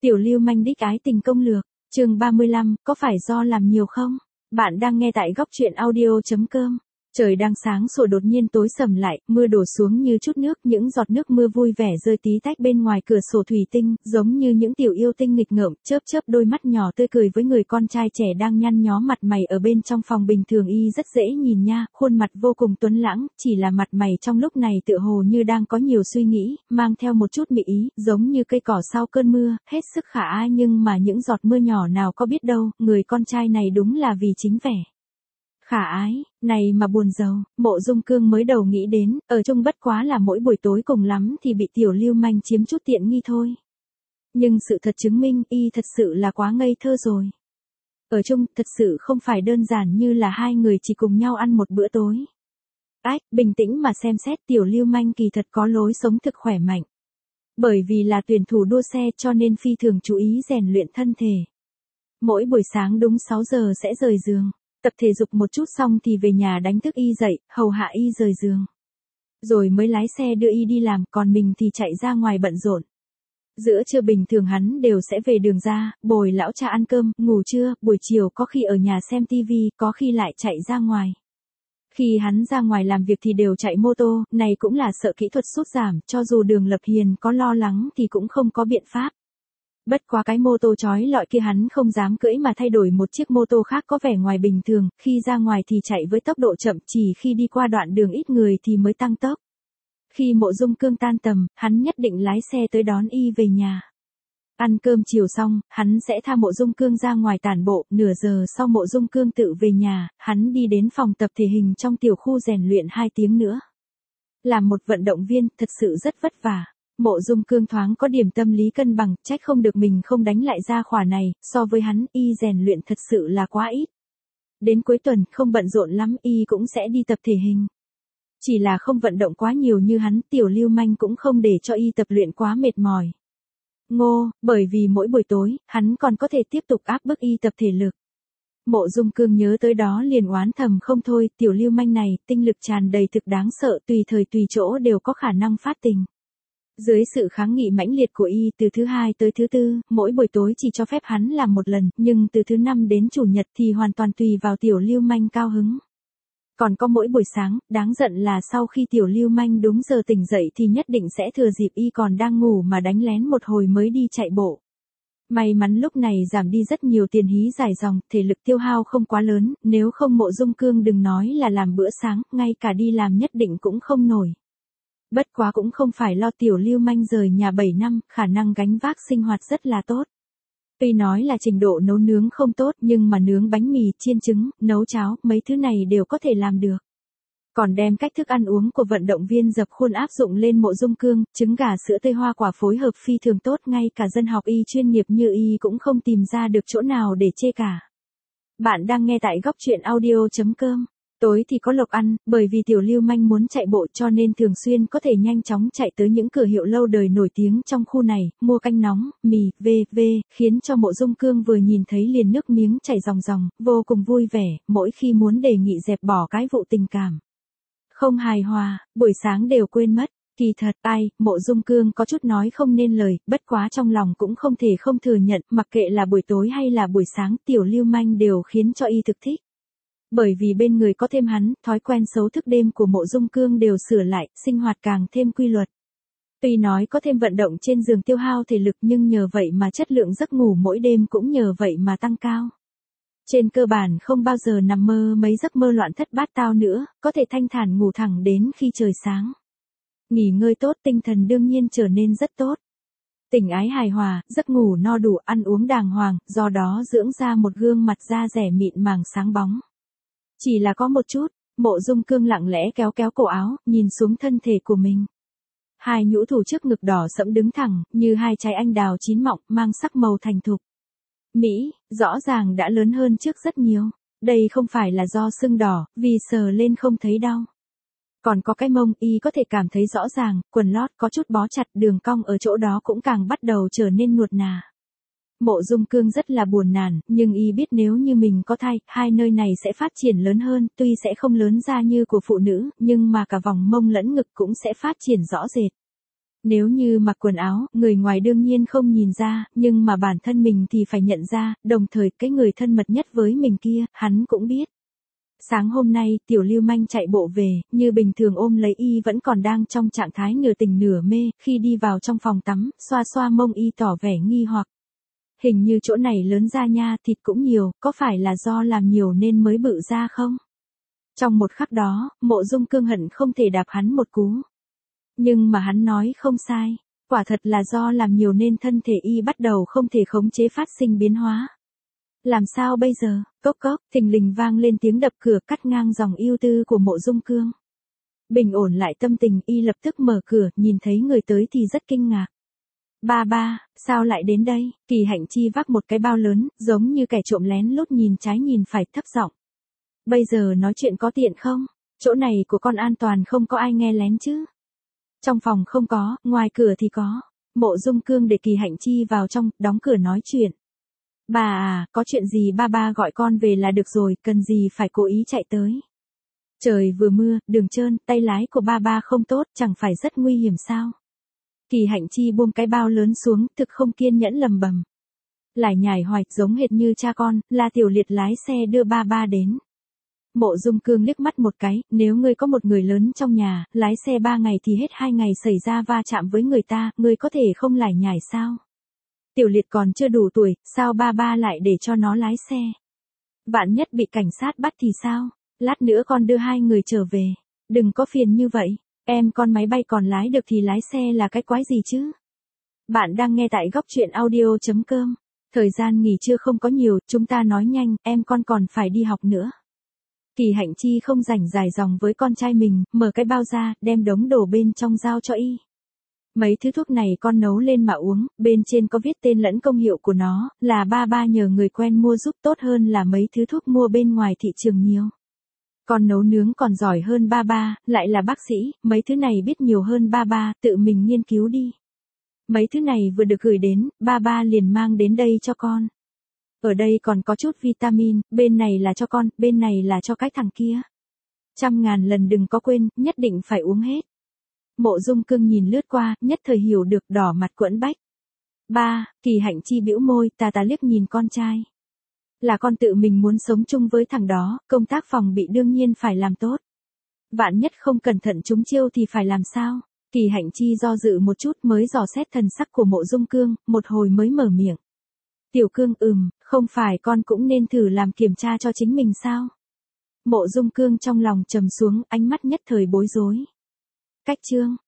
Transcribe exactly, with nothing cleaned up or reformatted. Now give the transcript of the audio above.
Tiểu lưu manh đích ái tình công lược, chương ba mươi lăm, có phải do làm nhiều không? Bạn đang nghe tại góc truyện audio chấm com. Trời đang sáng sủa đột nhiên tối sầm lại, mưa đổ xuống như chút nước, những giọt nước mưa vui vẻ rơi tí tách bên ngoài cửa sổ thủy tinh, giống như những tiểu yêu tinh nghịch ngợm, chớp chớp đôi mắt nhỏ tươi cười với người con trai trẻ đang nhăn nhó mặt mày ở bên trong phòng. Bình thường y rất dễ nhìn nha, khuôn mặt vô cùng tuấn lãng, chỉ là mặt mày trong lúc này tựa hồ như đang có nhiều suy nghĩ, mang theo một chút mị ý, giống như cây cỏ sau cơn mưa, hết sức khả ái. Nhưng mà những giọt mưa nhỏ nào có biết đâu, người con trai này đúng là vì chính vẻ khả ái này mà buồn rầu. Mộ Dung Cương mới đầu nghĩ đến, ở chung bất quá là mỗi buổi tối cùng lắm thì bị tiểu lưu manh chiếm chút tiện nghi thôi. Nhưng sự thật chứng minh y thật sự là quá ngây thơ rồi. Ở chung thật sự không phải đơn giản như là hai người chỉ cùng nhau ăn một bữa tối. Ách, bình tĩnh mà xem xét, tiểu lưu manh kỳ thật có lối sống thực khỏe mạnh. Bởi vì là tuyển thủ đua xe cho nên phi thường chú ý rèn luyện thân thể. Mỗi buổi sáng đúng sáu giờ sẽ rời giường. Tập thể dục một chút xong thì về nhà đánh thức y dậy, hầu hạ y rời giường. Rồi mới lái xe đưa y đi làm, còn mình thì chạy ra ngoài bận rộn. Giữa trưa bình thường hắn đều sẽ về đường ra, bồi lão cha ăn cơm, ngủ trưa, buổi chiều có khi ở nhà xem tivi, có khi lại chạy ra ngoài. Khi hắn ra ngoài làm việc thì đều chạy mô tô, này cũng là sợ kỹ thuật sút giảm, cho dù Đường Lập Hiền có lo lắng thì cũng không có biện pháp. Bất quá cái mô tô chói lọi kia hắn không dám cưỡi mà thay đổi một chiếc mô tô khác có vẻ ngoài bình thường, khi ra ngoài thì chạy với tốc độ chậm, chỉ khi đi qua đoạn đường ít người thì mới tăng tốc. Khi Mộ Dung Cương tan tầm, hắn nhất định lái xe tới đón y về nhà. Ăn cơm chiều xong, hắn sẽ tha Mộ Dung Cương ra ngoài tản bộ, nửa giờ sau Mộ Dung Cương tự về nhà, hắn đi đến phòng tập thể hình trong tiểu khu rèn luyện hai tiếng nữa. Làm một vận động viên, thật sự rất vất vả. Mộ Dung Cương thoáng có điểm tâm lý cân bằng, trách không được mình không đánh lại ra khỏa này, so với hắn, y rèn luyện thật sự là quá ít. Đến cuối tuần, không bận rộn lắm, y cũng sẽ đi tập thể hình. Chỉ là không vận động quá nhiều như hắn, tiểu lưu manh cũng không để cho y tập luyện quá mệt mỏi. Ngô, bởi vì mỗi buổi tối, hắn còn có thể tiếp tục áp bức y tập thể lực. Mộ Dung Cương nhớ tới đó liền oán thầm không thôi, tiểu lưu manh này, tinh lực tràn đầy thực đáng sợ, tùy thời tùy chỗ đều có khả năng phát tình. Dưới sự kháng nghị mãnh liệt của y, từ thứ hai tới thứ tư, mỗi buổi tối chỉ cho phép hắn làm một lần, nhưng từ thứ năm đến chủ nhật thì hoàn toàn tùy vào tiểu lưu manh cao hứng. Còn có mỗi buổi sáng, đáng giận là sau khi tiểu lưu manh đúng giờ tỉnh dậy thì nhất định sẽ thừa dịp y còn đang ngủ mà đánh lén một hồi mới đi chạy bộ. May mắn lúc này giảm đi rất nhiều tiền hí dài dòng, thể lực tiêu hao không quá lớn, nếu không Mộ Dung Cương đừng nói là làm bữa sáng, ngay cả đi làm nhất định cũng không nổi. Bất quá cũng không phải lo tiểu lưu manh rời nhà bảy năm, khả năng gánh vác sinh hoạt rất là tốt. Tuy nói là trình độ nấu nướng không tốt nhưng mà nướng bánh mì, chiên trứng, nấu cháo, mấy thứ này đều có thể làm được. Còn đem cách thức ăn uống của vận động viên dập khuôn áp dụng lên Mộ Dung Cương, trứng gà sữa tươi hoa quả phối hợp phi thường tốt, ngay cả dân học y chuyên nghiệp như y cũng không tìm ra được chỗ nào để chê cả. Bạn đang nghe tại góc truyện audio chấm com. Tối thì có lộc ăn, bởi vì tiểu lưu manh muốn chạy bộ cho nên thường xuyên có thể nhanh chóng chạy tới những cửa hiệu lâu đời nổi tiếng trong khu này, mua canh nóng, mì, vân vân, khiến cho Mộ Dung Cương vừa nhìn thấy liền nước miếng chảy ròng ròng, vô cùng vui vẻ, mỗi khi muốn đề nghị dẹp bỏ cái vụ tình cảm không hài hòa, buổi sáng đều quên mất. Kỳ thật, ai, Mộ Dung Cương có chút nói không nên lời, bất quá trong lòng cũng không thể không thừa nhận, mặc kệ là buổi tối hay là buổi sáng, tiểu lưu manh đều khiến cho y thực thích. Bởi vì bên người có thêm hắn, thói quen xấu thức đêm của Mộ Dung Cương đều sửa lại, sinh hoạt càng thêm quy luật. Tuy nói có thêm vận động trên giường tiêu hao thể lực nhưng nhờ vậy mà chất lượng giấc ngủ mỗi đêm cũng nhờ vậy mà tăng cao. Trên cơ bản không bao giờ nằm mơ mấy giấc mơ loạn thất bát tao nữa, có thể thanh thản ngủ thẳng đến khi trời sáng. Nghỉ ngơi tốt, tinh thần đương nhiên trở nên rất tốt. Tình ái hài hòa, giấc ngủ no đủ, ăn uống đàng hoàng, do đó dưỡng ra một gương mặt da dẻ mịn màng sáng bóng. Chỉ là có một chút, Mộ Dung Cương lặng lẽ kéo kéo cổ áo, nhìn xuống thân thể của mình. Hai nhũ thủ trước ngực đỏ sẫm đứng thẳng, như hai trái anh đào chín mọng, mang sắc màu thành thục. Mỹ, rõ ràng đã lớn hơn trước rất nhiều. Đây không phải là do sưng đỏ, vì sờ lên không thấy đau. Còn có cái mông, y có thể cảm thấy rõ ràng, quần lót có chút bó chặt, đường cong ở chỗ đó cũng càng bắt đầu trở nên nuột nà. Mộ Dung Cương rất là buồn nản, nhưng y biết nếu như mình có thai, hai nơi này sẽ phát triển lớn hơn, tuy sẽ không lớn ra như của phụ nữ, nhưng mà cả vòng mông lẫn ngực cũng sẽ phát triển rõ rệt. Nếu như mặc quần áo, người ngoài đương nhiên không nhìn ra, nhưng mà bản thân mình thì phải nhận ra, đồng thời cái người thân mật nhất với mình kia, hắn cũng biết. Sáng hôm nay, tiểu lưu manh chạy bộ về, như bình thường ôm lấy y vẫn còn đang trong trạng thái nửa tỉnh nửa mê, khi đi vào trong phòng tắm, xoa xoa mông y tỏ vẻ nghi hoặc. Hình như chỗ này lớn ra nha, thịt cũng nhiều, có phải là do làm nhiều nên mới bự ra không? Trong một khắc đó, Mộ Dung Cương hận không thể đạp hắn một cú. Nhưng mà hắn nói không sai, quả thật là do làm nhiều nên thân thể y bắt đầu không thể khống chế phát sinh biến hóa. Làm sao bây giờ? Cốc cốc, thình lình vang lên tiếng đập cửa cắt ngang dòng ưu tư của Mộ Dung Cương. Bình ổn lại tâm tình, y lập tức mở cửa, nhìn thấy người tới thì rất kinh ngạc. Ba ba, sao lại đến đây? Kỳ Hạnh Chi vác một cái bao lớn, giống như kẻ trộm lén lút nhìn trái nhìn phải, thấp giọng. Bây giờ nói chuyện có tiện không? Chỗ này của con an toàn, không có ai nghe lén chứ? Trong phòng không có, ngoài cửa thì có. Mộ Dung Cương để Kỳ Hạnh Chi vào trong, đóng cửa nói chuyện. Bà à, có chuyện gì ba ba gọi con về là được rồi, cần gì phải cố ý chạy tới. Trời vừa mưa, đường trơn, tay lái của ba ba không tốt, chẳng phải rất nguy hiểm sao? Kỳ Hạnh Chi buông cái bao lớn xuống, thực không kiên nhẫn lầm bầm. Lải nhải hoài, giống hệt như cha con, là Tiểu Liệt lái xe đưa ba ba đến. Mộ Dung Cương liếc mắt một cái, nếu ngươi có một người lớn trong nhà, lái xe ba ngày thì hết hai ngày xảy ra va chạm với người ta, ngươi có thể không lải nhải sao? Tiểu Liệt còn chưa đủ tuổi, sao ba ba lại để cho nó lái xe? Vạn nhất bị cảnh sát bắt thì sao? Lát nữa con đưa hai người trở về. Đừng có phiền như vậy, em con máy bay còn lái được thì lái xe là cái quái gì chứ? Bạn đang nghe tại góc truyện audio chấm com. Thời gian nghỉ trưa không có nhiều, chúng ta nói nhanh, em con còn phải đi học nữa. Kỳ Hạnh Chi không rảnh dài dòng với con trai mình, mở cái bao ra, đem đống đồ bên trong giao cho y. Mấy thứ thuốc này con nấu lên mà uống, bên trên có viết tên lẫn công hiệu của nó, là ba ba nhờ người quen mua giúp, tốt hơn là mấy thứ thuốc mua bên ngoài thị trường nhiều. Con nấu nướng còn giỏi hơn ba ba, lại là bác sĩ, mấy thứ này biết nhiều hơn ba ba, tự mình nghiên cứu đi. Mấy thứ này vừa được gửi đến, ba ba liền mang đến đây cho con. Ở đây còn có chút vitamin, bên này là cho con, bên này là cho cái thằng kia. Trăm ngàn lần đừng có quên, nhất định phải uống hết. Mộ Dung Cương nhìn lướt qua, nhất thời hiểu được, đỏ mặt quẫn bách. Ba, Kỳ Hạnh Chi bĩu môi, tà tà liếc nhìn con trai. Là con tự mình muốn sống chung với thằng đó, công tác phòng bị đương nhiên phải làm tốt. Vạn nhất không cẩn thận trúng chiêu thì phải làm sao? Kỳ Hạnh Chi do dự một chút mới dò xét thần sắc của Mộ Dung Cương, một hồi mới mở miệng. Tiểu Cương, ừm, không phải con cũng nên thử làm kiểm tra cho chính mình sao? Mộ Dung Cương trong lòng trầm xuống, ánh mắt nhất thời bối rối. Cách chương